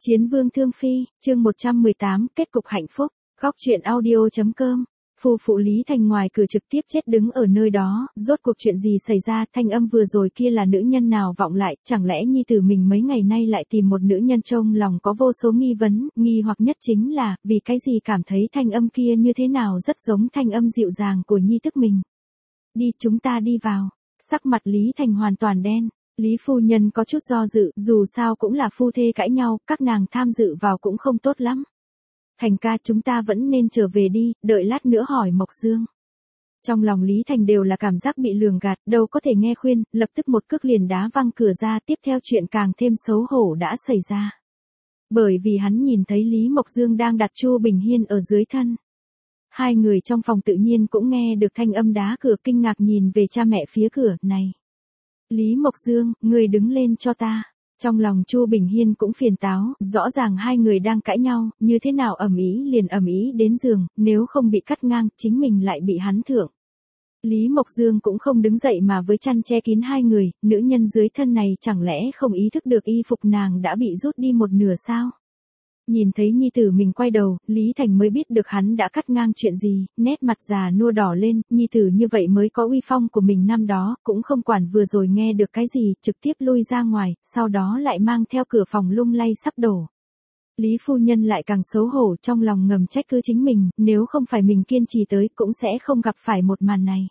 Chiến vương thương phi, chương 118, kết cục hạnh phúc, góc truyện audio.com. Phu phụ Lý Thành ngoài cửa trực tiếp chết đứng ở nơi đó, rốt cuộc chuyện gì xảy ra, thanh âm vừa rồi kia là nữ nhân nào vọng lại, chẳng lẽ nhi tử mình mấy ngày nay lại tìm một nữ nhân trong lòng có vô số nghi vấn, nghi hoặc nhất chính là, vì cái gì cảm thấy thanh âm kia như thế nào rất giống thanh âm dịu dàng của nhi tức mình. Đi, chúng ta đi vào. Sắc mặt Lý Thành hoàn toàn đen. Lý phu nhân có chút do dự, dù sao cũng là phu thê cãi nhau, các nàng tham dự vào cũng không tốt lắm. Thành ca, chúng ta vẫn nên trở về đi, đợi lát nữa hỏi Mộc Dương. Trong lòng Lý Thành đều là cảm giác bị lường gạt, đâu có thể nghe khuyên, lập tức một cước liền đá văng cửa ra, tiếp theo chuyện càng thêm xấu hổ đã xảy ra. Bởi vì hắn nhìn thấy Lý Mộc Dương đang đặt Chu Bình Hiên ở dưới thân. Hai người trong phòng tự nhiên cũng nghe được thanh âm đá cửa, kinh ngạc nhìn về cha mẹ phía cửa, này. Lý Mộc Dương, ngươi đứng lên cho ta. Trong lòng Chu Bình Hiên cũng phiền táo, rõ ràng hai người đang cãi nhau, như thế nào ầm ĩ liền ầm ĩ đến giường, nếu không bị cắt ngang, chính mình lại bị hắn thượng. Lý Mộc Dương cũng không đứng dậy mà với chăn che kín hai người, nữ nhân dưới thân này chẳng lẽ không ý thức được y phục nàng đã bị rút đi một nửa sao? Nhìn thấy nhi tử mình quay đầu, Lý Thành mới biết được hắn đã cắt ngang chuyện gì, nét mặt già nua đỏ lên, nhi tử như vậy mới có uy phong của mình năm đó, cũng không quản vừa rồi nghe được cái gì, trực tiếp lui ra ngoài, sau đó lại mang theo cửa phòng lung lay sắp đổ. Lý phu nhân lại càng xấu hổ, trong lòng ngầm trách cứ chính mình, nếu không phải mình kiên trì tới cũng sẽ không gặp phải một màn này.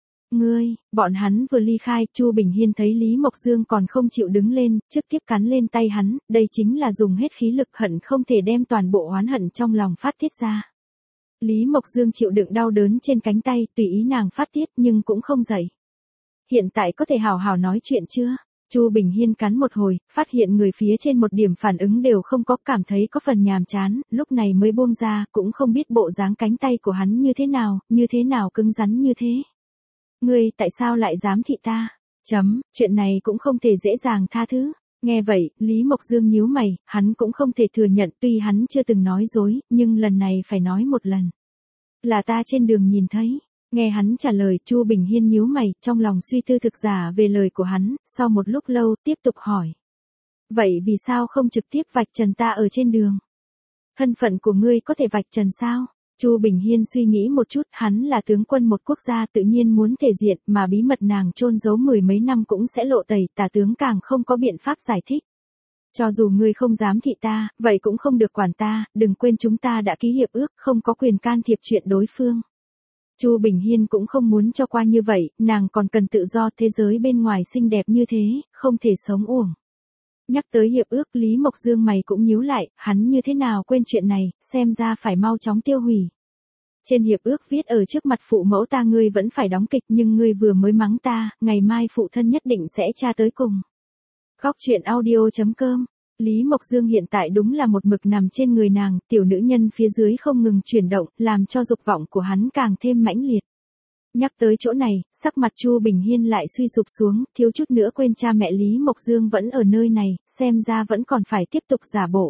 Bọn hắn vừa ly khai, Chu Bình Hiên thấy Lý Mộc Dương còn không chịu đứng lên, trực tiếp cắn lên tay hắn, đây chính là dùng hết khí lực, hận không thể đem toàn bộ oán hận trong lòng phát tiết ra. Lý Mộc Dương chịu đựng đau đớn trên cánh tay, tùy ý nàng phát tiết nhưng cũng không dậy. Hiện tại có thể hào hào nói chuyện chưa? Chu Bình Hiên cắn một hồi, phát hiện người phía trên một điểm phản ứng đều không có, cảm thấy có phần nhàm chán, lúc này mới buông ra, cũng không biết bộ dáng cánh tay của hắn như thế nào cứng rắn như thế. Ngươi tại sao lại dám thị ta? Chuyện này cũng không thể dễ dàng tha thứ. Nghe vậy, Lý Mộc Dương nhíu mày, hắn cũng không thể thừa nhận, tuy hắn chưa từng nói dối, nhưng lần này phải nói một lần. Là ta trên đường nhìn thấy. Nghe hắn trả lời, Chu Bình Hiên nhíu mày, trong lòng suy tư thực giả về lời của hắn, sau một lúc lâu, tiếp tục hỏi. Vậy vì sao không trực tiếp vạch trần ta ở trên đường? Thân phận của ngươi có thể vạch trần sao? Chu Bình Hiên suy nghĩ một chút, hắn là tướng quân một quốc gia tự nhiên muốn thể diện, mà bí mật nàng chôn giấu mười mấy năm cũng sẽ lộ tẩy, tả tướng càng không có biện pháp giải thích. Cho dù ngươi không dám thị ta, vậy cũng không được quản ta, đừng quên chúng ta đã ký hiệp ước, không có quyền can thiệp chuyện đối phương. Chu Bình Hiên cũng không muốn cho qua như vậy, nàng còn cần tự do, thế giới bên ngoài xinh đẹp như thế, không thể sống uổng. Nhắc tới hiệp ước, Lý Mộc Dương mày cũng nhíu lại, hắn như thế nào quên chuyện này, xem ra phải mau chóng tiêu hủy. Trên hiệp ước viết ở trước mặt phụ mẫu ta ngươi vẫn phải đóng kịch, nhưng ngươi vừa mới mắng ta, ngày mai phụ thân nhất định sẽ tra tới cùng. Góc truyện audio.com. Lý Mộc Dương hiện tại đúng là một mực nằm trên người nàng, tiểu nữ nhân phía dưới không ngừng chuyển động, làm cho dục vọng của hắn càng thêm mãnh liệt. Nhắc tới chỗ này, sắc mặt Chu Bình Hiên lại suy sụp xuống, thiếu chút nữa quên cha mẹ Lý Mộc Dương vẫn ở nơi này, xem ra vẫn còn phải tiếp tục giả bộ.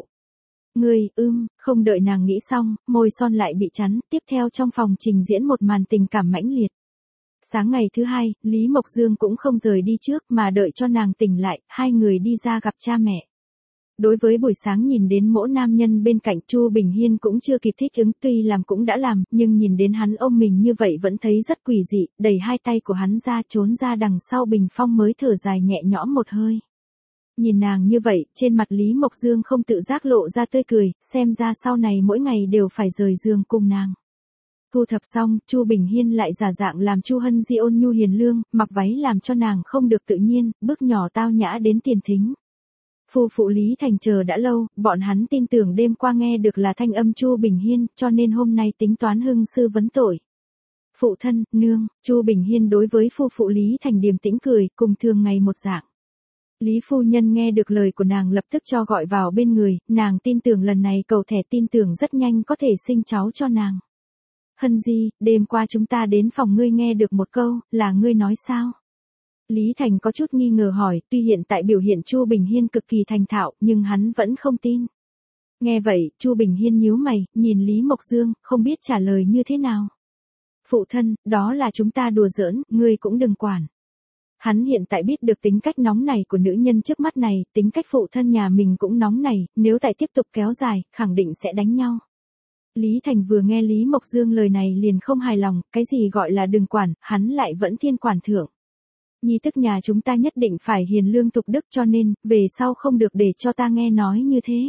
Không đợi nàng nghĩ xong, môi son lại bị chắn, tiếp theo trong phòng trình diễn một màn tình cảm mãnh liệt. Sáng ngày thứ hai, Lý Mộc Dương cũng không rời đi trước mà đợi cho nàng tỉnh lại, hai người đi ra gặp cha mẹ. Đối với buổi sáng nhìn đến mỗi nam nhân bên cạnh, Chu Bình Hiên cũng chưa kịp thích ứng, tuy làm cũng đã làm, nhưng nhìn đến hắn ôm mình như vậy vẫn thấy rất quỷ dị, đẩy hai tay của hắn ra trốn ra đằng sau bình phong mới thở dài nhẹ nhõm một hơi. Nhìn nàng như vậy, trên mặt Lý Mộc Dương không tự giác lộ ra tươi cười, xem ra sau này mỗi ngày đều phải rời giường cùng nàng. Thu thập xong, Chu Bình Hiên lại giả dạng làm Chu Hân Di ôn nhu hiền lương, mặc váy làm cho nàng không được tự nhiên, bước nhỏ tao nhã đến tiền thính. Phu phụ Lý Thành chờ đã lâu, bọn hắn tin tưởng đêm qua nghe được là thanh âm Chu Bình Hiên, cho nên hôm nay tính toán hưng sư vấn tội. Phụ thân, nương, Chu Bình Hiên đối với phu phụ Lý Thành điềm tĩnh cười, cùng thường ngày một dạng. Lý phu nhân nghe được lời của nàng lập tức cho gọi vào bên người, nàng tin tưởng lần này cầu thẻ tin tưởng rất nhanh có thể sinh cháu cho nàng. Hân Di, đêm qua chúng ta đến phòng ngươi nghe được một câu, là ngươi nói sao? Lý Thành có chút nghi ngờ hỏi, tuy hiện tại biểu hiện Chu Bình Hiên cực kỳ thành thạo, nhưng hắn vẫn không tin. Nghe vậy, Chu Bình Hiên nhíu mày, nhìn Lý Mộc Dương, không biết trả lời như thế nào. Phụ thân, đó là chúng ta đùa giỡn, ngươi cũng đừng quản. Hắn hiện tại biết được tính cách nóng này của nữ nhân trước mắt này, tính cách phụ thân nhà mình cũng nóng này, nếu tại tiếp tục kéo dài, khẳng định sẽ đánh nhau. Lý Thành vừa nghe Lý Mộc Dương lời này liền không hài lòng, cái gì gọi là đừng quản, hắn lại vẫn thiên quản thượng. Nhi tức nhà chúng ta nhất định phải hiền lương tục đức cho nên, về sau không được để cho ta nghe nói như thế.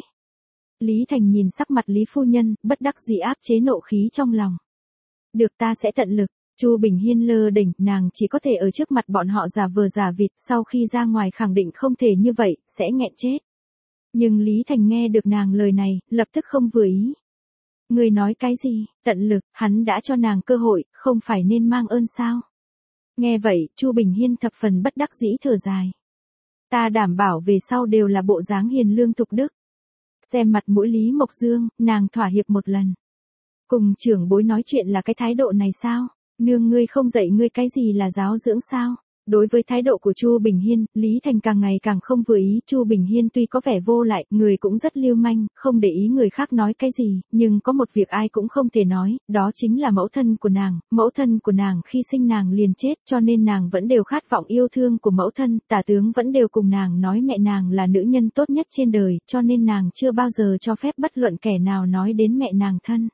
Lý Thành nhìn sắc mặt Lý phu nhân, bất đắc dĩ áp chế nộ khí trong lòng. Được, ta sẽ tận lực. Chu Bình Hiên lơ đỉnh, nàng chỉ có thể ở trước mặt bọn họ giả vờ giả vịt, sau khi ra ngoài khẳng định không thể như vậy, sẽ nghẹn chết. Nhưng Lý Thành nghe được nàng lời này, lập tức không vừa ý. Người nói cái gì, tận lực, hắn đã cho nàng cơ hội, không phải nên mang ơn sao? Nghe vậy, Chu Bình Hiên thập phần bất đắc dĩ thở dài. Ta đảm bảo về sau đều là bộ dáng hiền lương tục đức. Xem mặt mũi Lý Mộc Dương, nàng thỏa hiệp một lần. Cùng trưởng bối nói chuyện là cái thái độ này sao? Nương ngươi không dạy ngươi cái gì là giáo dưỡng sao? Đối với thái độ của Chu Bình Hiên, Lý Thành càng ngày càng không vừa ý. Chu Bình Hiên tuy có vẻ vô lại, người cũng rất lưu manh, không để ý người khác nói cái gì, nhưng có một việc ai cũng không thể nói, đó chính là mẫu thân của nàng khi sinh nàng liền chết, cho nên nàng vẫn đều khát vọng yêu thương của mẫu thân, tả tướng vẫn đều cùng nàng nói mẹ nàng là nữ nhân tốt nhất trên đời, cho nên nàng chưa bao giờ cho phép bất luận kẻ nào nói đến mẹ nàng thân.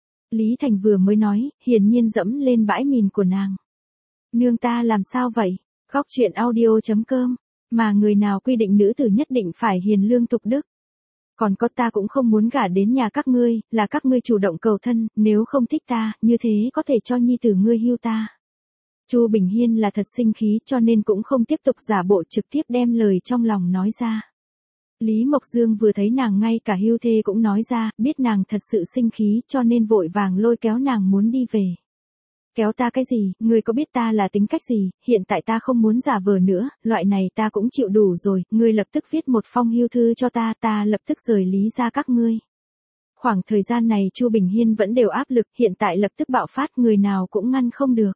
Lý Thành vừa mới nói, hiển nhiên dẫm lên bãi mìn của nàng. Nương ta làm sao vậy? Góc truyện audio.com, mà người nào quy định nữ tử nhất định phải hiền lương tục đức. Còn có ta cũng không muốn gả đến nhà các ngươi, là các ngươi chủ động cầu thân, nếu không thích ta, như thế có thể cho nhi tử ngươi hưu ta. Chu Bình Hiên là thật sinh khí cho nên cũng không tiếp tục giả bộ, trực tiếp đem lời trong lòng nói ra. Lý Mộc Dương vừa thấy nàng ngay cả hưu thê cũng nói ra, biết nàng thật sự sinh khí cho nên vội vàng lôi kéo nàng muốn đi về. Kéo ta cái gì, ngươi có biết ta là tính cách gì, hiện tại ta không muốn giả vờ nữa, loại này ta cũng chịu đủ rồi, ngươi lập tức viết một phong hưu thư cho ta, ta lập tức rời Lý ra các ngươi. Khoảng thời gian này Chu Bình Hiên vẫn đều áp lực, hiện tại lập tức bạo phát, người nào cũng ngăn không được.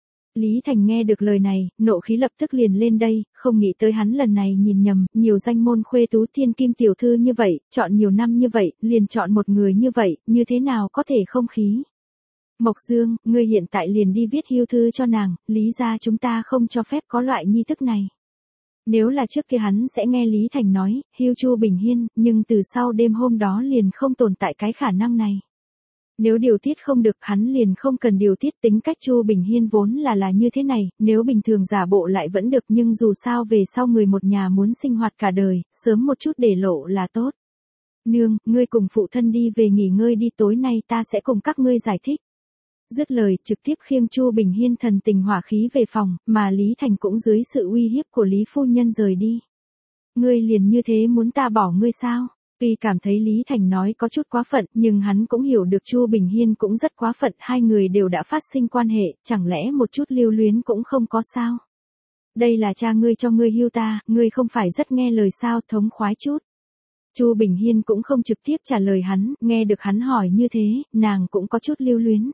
Lý Thành nghe được lời này, nộ khí lập tức liền lên đây, không nghĩ tới hắn lần này nhìn nhầm, nhiều danh môn khuê tú thiên kim tiểu thư như vậy, chọn nhiều năm như vậy, liền chọn một người như vậy, như thế nào có thể không khí. Mộc Dương, ngươi hiện tại liền đi viết hưu thư cho nàng, Lý ra chúng ta không cho phép có loại nhi thức này. Nếu là trước kia hắn sẽ nghe Lý Thành nói, hưu Chu Bình Hiên, nhưng từ sau đêm hôm đó liền không tồn tại cái khả năng này. Nếu điều tiết không được hắn liền không cần điều tiết, tính cách Chu Bình Hiên vốn là như thế này, nếu bình thường giả bộ lại vẫn được nhưng dù sao về sau người một nhà muốn sinh hoạt cả đời, sớm một chút để lộ là tốt. Nương, ngươi cùng phụ thân đi về nghỉ ngơi đi, tối nay ta sẽ cùng các ngươi giải thích. Dứt lời, trực tiếp khiêng Chu Bình Hiên thần tình hỏa khí về phòng, mà Lý Thành cũng dưới sự uy hiếp của Lý phu nhân rời đi. Ngươi liền như thế muốn ta bỏ ngươi sao? Tuy cảm thấy Lý Thành nói có chút quá phận, nhưng hắn cũng hiểu được Chu Bình Hiên cũng rất quá phận, hai người đều đã phát sinh quan hệ, chẳng lẽ một chút lưu luyến cũng không có sao? Đây là cha ngươi cho ngươi hưu ta, ngươi không phải rất nghe lời sao, thống khoái chút. Chu Bình Hiên cũng không trực tiếp trả lời hắn, nghe được hắn hỏi như thế, nàng cũng có chút lưu luyến.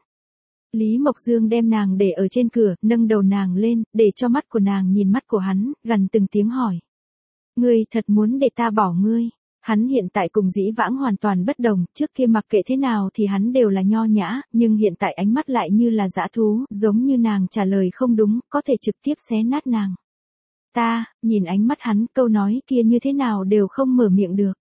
Lý Mộc Dương đem nàng để ở trên cửa, nâng đầu nàng lên, để cho mắt của nàng nhìn mắt của hắn, gần từng tiếng hỏi. Ngươi thật muốn để ta bỏ ngươi? Hắn hiện tại cùng dĩ vãng hoàn toàn bất đồng, trước kia mặc kệ thế nào thì hắn đều là nho nhã, nhưng hiện tại ánh mắt lại như là dã thú, giống như nàng trả lời không đúng, có thể trực tiếp xé nát nàng. Ta, nhìn ánh mắt hắn, câu nói kia như thế nào đều không mở miệng được.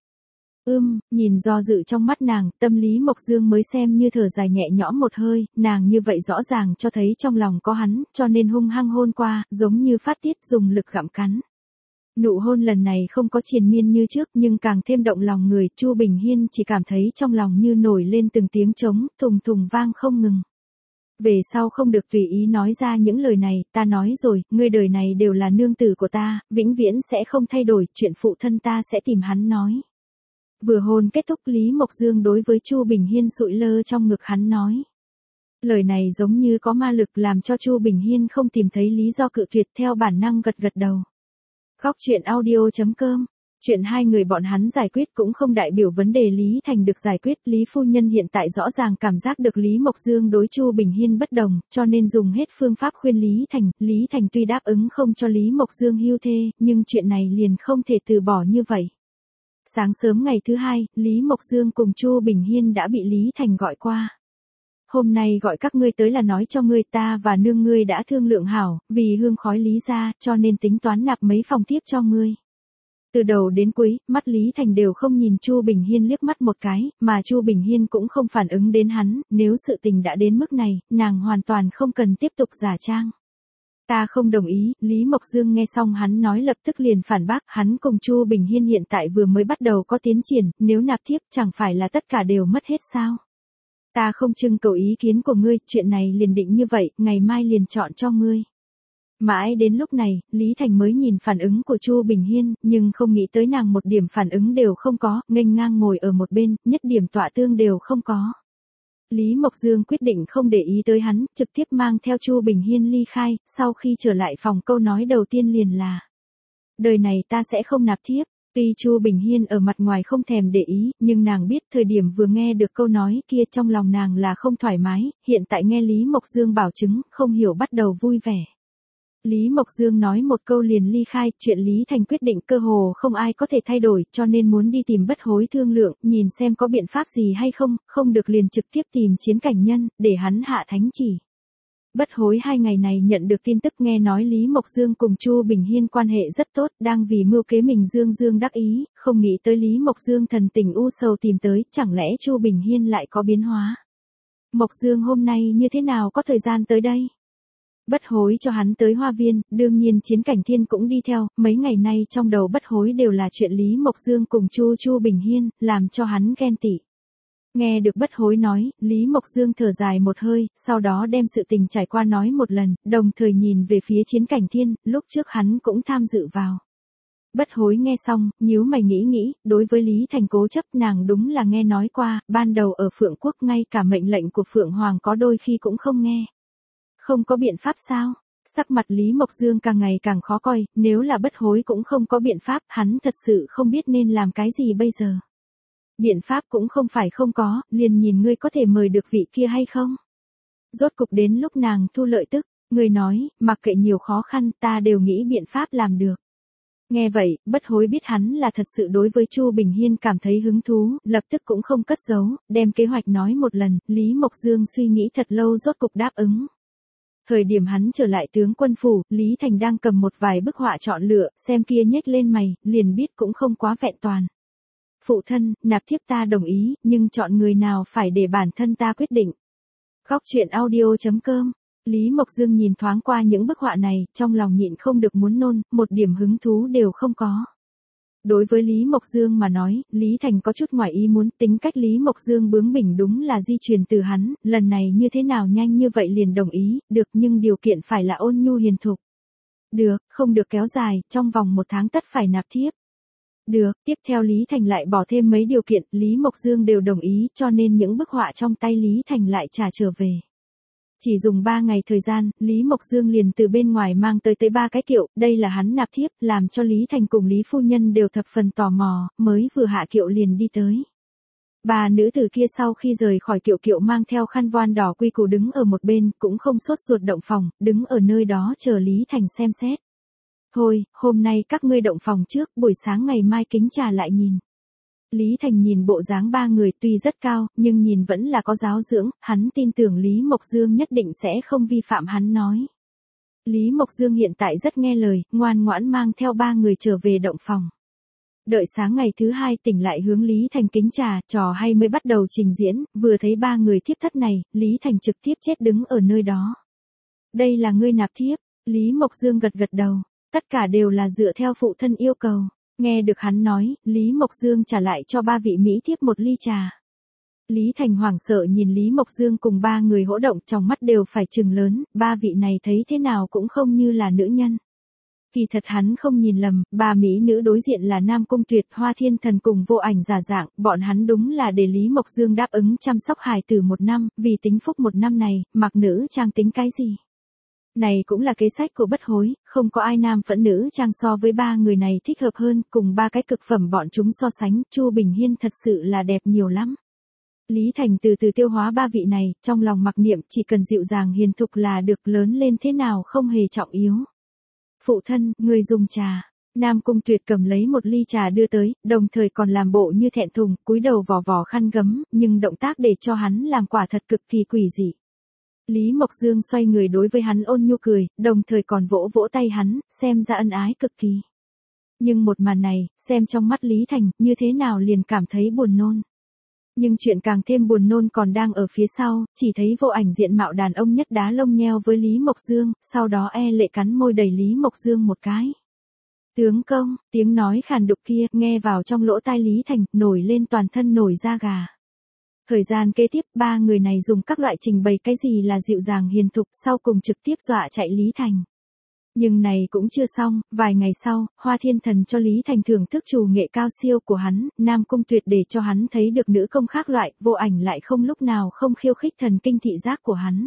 Nhìn do dự trong mắt nàng, tâm Lý Mộc Dương mới xem như thở dài nhẹ nhõm một hơi, nàng như vậy rõ ràng cho thấy trong lòng có hắn, cho nên hung hăng hôn qua, giống như phát tiết dùng lực gặm cắn. Nụ hôn lần này không có triền miên như trước nhưng càng thêm động lòng người, Chu Bình Hiên chỉ cảm thấy trong lòng như nổi lên từng tiếng trống, thùng thùng vang không ngừng. Về sau không được tùy ý nói ra những lời này, ta nói rồi, ngươi đời này đều là nương tử của ta, vĩnh viễn sẽ không thay đổi, chuyện phụ thân ta sẽ tìm hắn nói. Vừa hôn kết thúc Lý Mộc Dương đối với Chu Bình Hiên sụi lơ trong ngực hắn nói. Lời này giống như có ma lực làm cho Chu Bình Hiên không tìm thấy lý do cự tuyệt, theo bản năng gật gật đầu. Góc truyện audio.com, chuyện hai người bọn hắn giải quyết cũng không đại biểu vấn đề Lý Thành được giải quyết. Lý phu nhân hiện tại rõ ràng cảm giác được Lý Mộc Dương đối Chu Bình Hiên bất đồng, cho nên dùng hết phương pháp khuyên Lý Thành. Lý Thành tuy đáp ứng không cho Lý Mộc Dương hưu thê, nhưng chuyện này liền không thể từ bỏ như vậy. Sáng sớm ngày thứ hai, Lý Mộc Dương cùng Chu Bình Hiên đã bị Lý Thành gọi qua. Hôm nay gọi các ngươi tới là nói cho ngươi ta và nương ngươi đã thương lượng hảo, vì hương khói Lý gia, cho nên tính toán nạp mấy phòng tiếp cho ngươi. Từ đầu đến cuối, mắt Lý Thành đều không nhìn Chu Bình Hiên liếc mắt một cái, mà Chu Bình Hiên cũng không phản ứng đến hắn, nếu sự tình đã đến mức này, nàng hoàn toàn không cần tiếp tục giả trang. Ta không đồng ý, Lý Mộc Dương nghe xong hắn nói lập tức liền phản bác, hắn cùng Chu Bình Hiên hiện tại vừa mới bắt đầu có tiến triển, nếu nạp thiếp chẳng phải là tất cả đều mất hết sao? Ta không trưng cầu ý kiến của ngươi, chuyện này liền định như vậy, ngày mai liền chọn cho ngươi. Mãi đến lúc này, Lý Thành mới nhìn phản ứng của Chu Bình Hiên, nhưng không nghĩ tới nàng một điểm phản ứng đều không có, nghênh ngang ngồi ở một bên, nhất điểm tọa tương đều không có. Lý Mộc Dương quyết định không để ý tới hắn, trực tiếp mang theo Chu Bình Hiên ly khai, sau khi trở lại phòng câu nói đầu tiên liền là: đời này ta sẽ không nạp thiếp. Tuy Chu Bình Hiên ở mặt ngoài không thèm để ý, nhưng nàng biết thời điểm vừa nghe được câu nói kia trong lòng nàng là không thoải mái, hiện tại nghe Lý Mộc Dương bảo chứng, không hiểu bắt đầu vui vẻ. Lý Mộc Dương nói một câu liền ly khai, chuyện Lý Thành quyết định cơ hồ không ai có thể thay đổi, cho nên muốn đi tìm Bất Hối thương lượng, nhìn xem có biện pháp gì hay không, không được liền trực tiếp tìm Chiến Cảnh Nhân, để hắn hạ thánh chỉ. Bất Hối 2 ngày này nhận được tin tức nghe nói Lý Mộc Dương cùng Chu Bình Hiên quan hệ rất tốt, đang vì mưu kế mình dương đắc ý, không nghĩ tới Lý Mộc Dương thần tình u sầu tìm tới, chẳng lẽ Chu Bình Hiên lại có biến hóa. Mộc Dương hôm nay như thế nào có thời gian tới đây? Bất Hối cho hắn tới Hoa Viên, đương nhiên Chiến Cảnh Thiên cũng đi theo, mấy ngày nay trong đầu Bất Hối đều là chuyện Lý Mộc Dương cùng Chu Bình Hiên, làm cho hắn ghen tị. Nghe được Bất Hối nói, Lý Mộc Dương thở dài một hơi, sau đó đem sự tình trải qua nói một lần, đồng thời nhìn về phía Chiến Cảnh Thiên, lúc trước hắn cũng tham dự vào. Bất Hối nghe xong, nhíu mày nghĩ, đối với Lý Thành cố chấp nàng đúng là nghe nói qua, ban đầu ở Phượng Quốc ngay cả mệnh lệnh của Phượng Hoàng có đôi khi cũng không nghe. Không có biện pháp sao? Sắc mặt Lý Mộc Dương càng ngày càng khó coi, nếu là Bất Hối cũng không có biện pháp, hắn thật sự không biết nên làm cái gì bây giờ. Biện pháp cũng không phải không có, liền nhìn ngươi có thể mời được vị kia hay không. Rốt cục đến lúc nàng thu lợi tức, người nói, mặc kệ nhiều khó khăn ta đều nghĩ biện pháp làm được. Nghe vậy, Bất Hối biết hắn là thật sự đối với Chu Bình Hiên cảm thấy hứng thú, lập tức cũng không cất giấu, đem kế hoạch nói một lần, Lý Mộc Dương suy nghĩ thật lâu rốt cục đáp ứng. Thời điểm hắn trở lại tướng quân phủ, Lý Thành đang cầm một vài bức họa chọn lựa, xem kia nhếch lên mày, liền biết cũng không quá vẹn toàn. Phụ thân, nạp thiếp ta đồng ý, nhưng chọn người nào phải để bản thân ta quyết định. Góc truyện audio.com. Lý Mộc Dương nhìn thoáng qua những bức họa này, trong lòng nhịn không được muốn nôn, một điểm hứng thú đều không có. Đối với Lý Mộc Dương mà nói, Lý Thành có chút ngoài ý muốn, tính cách Lý Mộc Dương bướng bỉnh đúng là di truyền từ hắn, lần này như thế nào nhanh như vậy liền đồng ý, được nhưng điều kiện phải là ôn nhu hiền thục. Được, không được kéo dài, trong vòng 1 tháng tất phải nạp thiếp. Được, tiếp theo Lý Thành lại bỏ thêm mấy điều kiện, Lý Mộc Dương đều đồng ý, cho nên những bức họa trong tay Lý Thành lại trả trở về. Chỉ dùng 3 ngày thời gian, Lý Mộc Dương liền từ bên ngoài mang tới 3 cái kiệu, đây là hắn nạp thiếp, làm cho Lý Thành cùng Lý Phu Nhân đều thập phần tò mò, mới vừa hạ kiệu liền đi tới. 3 nữ tử kia sau khi rời khỏi kiệu mang theo khăn voan đỏ quy củ đứng ở một bên, cũng không sốt ruột động phòng, đứng ở nơi đó chờ Lý Thành xem xét. Thôi, hôm nay các ngươi động phòng trước, buổi sáng ngày mai kính trà lại nhìn. Lý Thành nhìn bộ dáng 3 người tuy rất cao, nhưng nhìn vẫn là có giáo dưỡng, hắn tin tưởng Lý Mộc Dương nhất định sẽ không vi phạm hắn nói. Lý Mộc Dương hiện tại rất nghe lời, ngoan ngoãn mang theo 3 người trở về động phòng. Đợi sáng ngày thứ 2 tỉnh lại hướng Lý Thành kính trà, trò hay mới bắt đầu trình diễn, vừa thấy 3 người thiếp thất này, Lý Thành trực tiếp chết đứng ở nơi đó. Đây là ngươi nạp thiếp, Lý Mộc Dương gật đầu, tất cả đều là dựa theo phụ thân yêu cầu. Nghe được hắn nói, Lý Mộc Dương trả lại cho 3 vị mỹ thiếp 1 ly trà. Lý Thành hoảng sợ nhìn Lý Mộc Dương cùng 3 người hỗ động, trong mắt đều phải trừng lớn, 3 vị này thấy thế nào cũng không như là nữ nhân. Kỳ thật hắn không nhìn lầm, 3 mỹ nữ đối diện là Nam Cung Tuyệt, Hoa Thiên Thần cùng Vô Ảnh giả dạng, bọn hắn đúng là để Lý Mộc Dương đáp ứng chăm sóc hài tử 1 năm, vì tính phúc 1 năm này, mặc nữ trang tính cái gì. Này cũng là kế sách của Bất Hối, không có ai nam phẫn nữ trang so với 3 người này thích hợp hơn, cùng 3 cái cực phẩm bọn chúng so sánh, Chu Bình Hiên thật sự là đẹp nhiều lắm. Lý Thành từ từ tiêu hóa 3 vị này, trong lòng mặc niệm chỉ cần dịu dàng hiền thục là được, lớn lên thế nào không hề trọng yếu. Phụ thân, người dùng trà. Nam Cung Tuyệt cầm lấy một ly trà đưa tới, đồng thời còn làm bộ như thẹn thùng, cúi đầu vò vò khăn gấm, nhưng động tác để cho hắn làm quả thật cực kỳ quỷ dị. Lý Mộc Dương xoay người đối với hắn ôn nhu cười, đồng thời còn vỗ vỗ tay hắn, xem ra ân ái cực kỳ. Nhưng một màn này, xem trong mắt Lý Thành, như thế nào liền cảm thấy buồn nôn. Nhưng chuyện càng thêm buồn nôn còn đang ở phía sau, chỉ thấy vô ảnh diện mạo đàn ông nhất đá lông nheo với Lý Mộc Dương, sau đó lệ cắn môi đẩy Lý Mộc Dương một cái. Tướng công, tiếng nói khàn đục kia, nghe vào trong lỗ tai Lý Thành, nổi lên toàn thân nổi da gà. Thời gian kế tiếp, ba người này dùng các loại trình bày cái gì là dịu dàng hiền thục, sau cùng trực tiếp dọa chạy Lý Thành. Nhưng này cũng chưa xong, vài ngày sau, Hoa Thiên Thần cho Lý Thành thưởng thức trù nghệ cao siêu của hắn, Nam Cung Tuyệt để cho hắn thấy được nữ công khác loại, vô ảnh lại không lúc nào không khiêu khích thần kinh thị giác của hắn.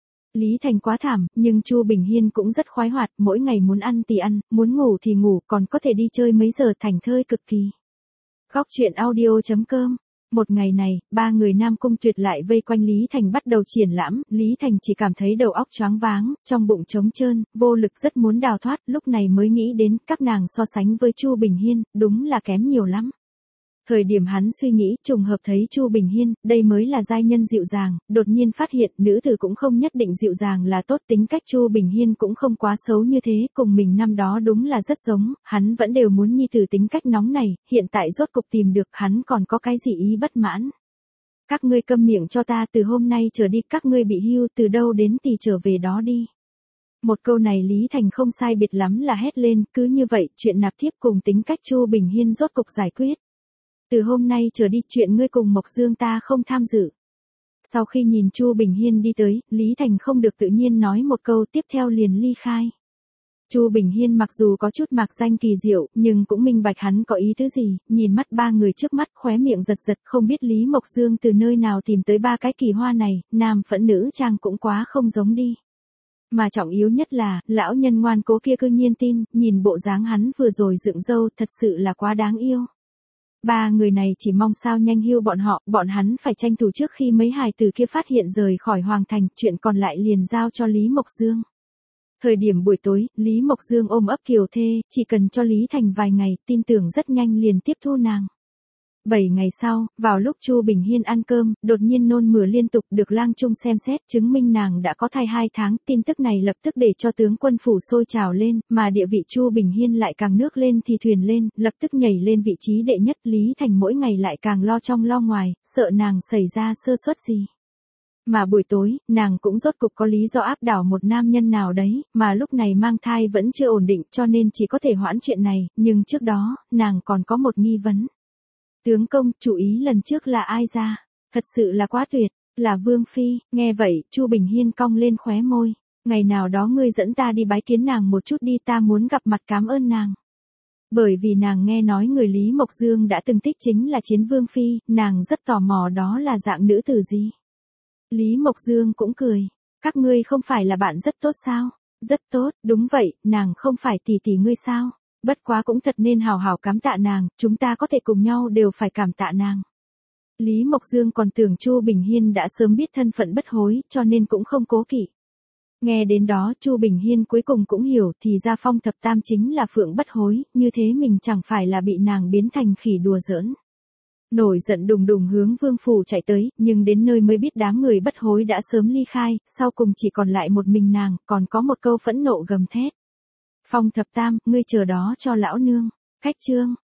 Lý Thành quá thảm, nhưng Chu Bình Hiên cũng rất khoái hoạt, mỗi ngày muốn ăn thì ăn, muốn ngủ thì ngủ, còn có thể đi chơi mấy giờ thảnh thơi cực kỳ. Góc truyện audio.com. Một ngày này, ba người Nam Cung Tuyệt lại vây quanh Lý Thành bắt đầu triển lãm, Lý Thành chỉ cảm thấy đầu óc choáng váng, trong bụng trống trơn, vô lực rất muốn đào thoát, lúc này mới nghĩ đến các nàng so sánh với Chu Bình Hiên, đúng là kém nhiều lắm. Thời điểm hắn suy nghĩ, trùng hợp thấy Chu Bình Hiên, đây mới là giai nhân dịu dàng, đột nhiên phát hiện nữ tử cũng không nhất định dịu dàng là tốt, tính cách Chu Bình Hiên cũng không quá xấu như thế, cùng mình năm đó đúng là rất giống, hắn vẫn đều muốn nhi tử tính cách nóng này, hiện tại rốt cục tìm được, hắn còn có cái gì ý bất mãn. Các ngươi câm miệng cho ta, từ hôm nay trở đi các ngươi bị hưu, từ đâu đến thì trở về đó đi. Một câu này Lý Thành không sai biệt lắm là hét lên, cứ như vậy, chuyện nạp thiếp cùng tính cách Chu Bình Hiên rốt cục giải quyết. Từ hôm nay trở đi, chuyện ngươi cùng Mộc Dương ta không tham dự. Sau khi nhìn Chu Bình Hiên đi tới, Lý Thành không được tự nhiên nói một câu, tiếp theo liền ly khai. Chu Bình Hiên mặc dù có chút mạc danh kỳ diệu, nhưng cũng minh bạch hắn có ý thứ gì, nhìn mắt ba người trước mắt, khóe miệng giật giật, không biết Lý Mộc Dương từ nơi nào tìm tới ba cái kỳ hoa này, nam phẫn nữ trang cũng quá không giống đi. Mà trọng yếu nhất là, lão nhân ngoan cố kia cư nhiên tin, nhìn bộ dáng hắn vừa rồi dựng râu, thật sự là quá đáng yêu. Ba người này chỉ mong sao nhanh hưu bọn hắn phải tranh thủ trước khi mấy hài tử kia phát hiện rời khỏi Hoàng Thành, chuyện còn lại liền giao cho Lý Mộc Dương. Thời điểm buổi tối, Lý Mộc Dương ôm ấp Kiều Thê, chỉ cần cho Lý Thành vài ngày, tin tưởng rất nhanh liền tiếp thu nàng. 7 ngày sau, vào lúc Chu Bình Hiên ăn cơm, đột nhiên nôn mửa liên tục, được lang trung xem xét, chứng minh nàng đã có thai 2 tháng, tin tức này lập tức để cho tướng quân phủ sôi trào lên, mà địa vị Chu Bình Hiên lại càng nước lên thì thuyền lên, lập tức nhảy lên vị trí đệ nhất, Lý Thành mỗi ngày lại càng lo trong lo ngoài, sợ nàng xảy ra sơ suất gì. Mà buổi tối, nàng cũng rốt cục có lý do áp đảo một nam nhân nào đấy, mà lúc này mang thai vẫn chưa ổn định cho nên chỉ có thể hoãn chuyện này, nhưng trước đó, nàng còn có một nghi vấn. Tướng công, chủ ý lần trước là ai ra? Thật sự là quá tuyệt, là Vương Phi, nghe vậy, Chu Bình Hiên cong lên khóe môi. Ngày nào đó ngươi dẫn ta đi bái kiến nàng một chút đi, ta muốn gặp mặt cảm ơn nàng. Bởi vì nàng nghe nói người Lý Mộc Dương đã từng thích chính là Chiến Vương Phi, nàng rất tò mò đó là dạng nữ tử gì. Lý Mộc Dương cũng cười, các ngươi không phải là bạn rất tốt sao? Rất tốt, đúng vậy, nàng không phải tỷ tỷ ngươi sao? Bất quá cũng thật nên hào hào cảm tạ nàng, chúng ta có thể cùng nhau đều phải cảm tạ nàng. Lý Mộc Dương còn tưởng Chu Bình Hiên đã sớm biết thân phận bất hối, cho nên cũng không cố kỵ. Nghe đến đó Chu Bình Hiên cuối cùng cũng hiểu, thì ra Phong Thập Tam chính là Phượng bất hối, như thế mình chẳng phải là bị nàng biến thành khỉ đùa giỡn. Nổi giận đùng đùng hướng Vương phủ chạy tới, nhưng đến nơi mới biết đám người bất hối đã sớm ly khai, sau cùng chỉ còn lại một mình nàng, còn có một câu phẫn nộ gầm thét. Phong Thập Tam, ngươi chờ đó cho lão nương. Khách chương.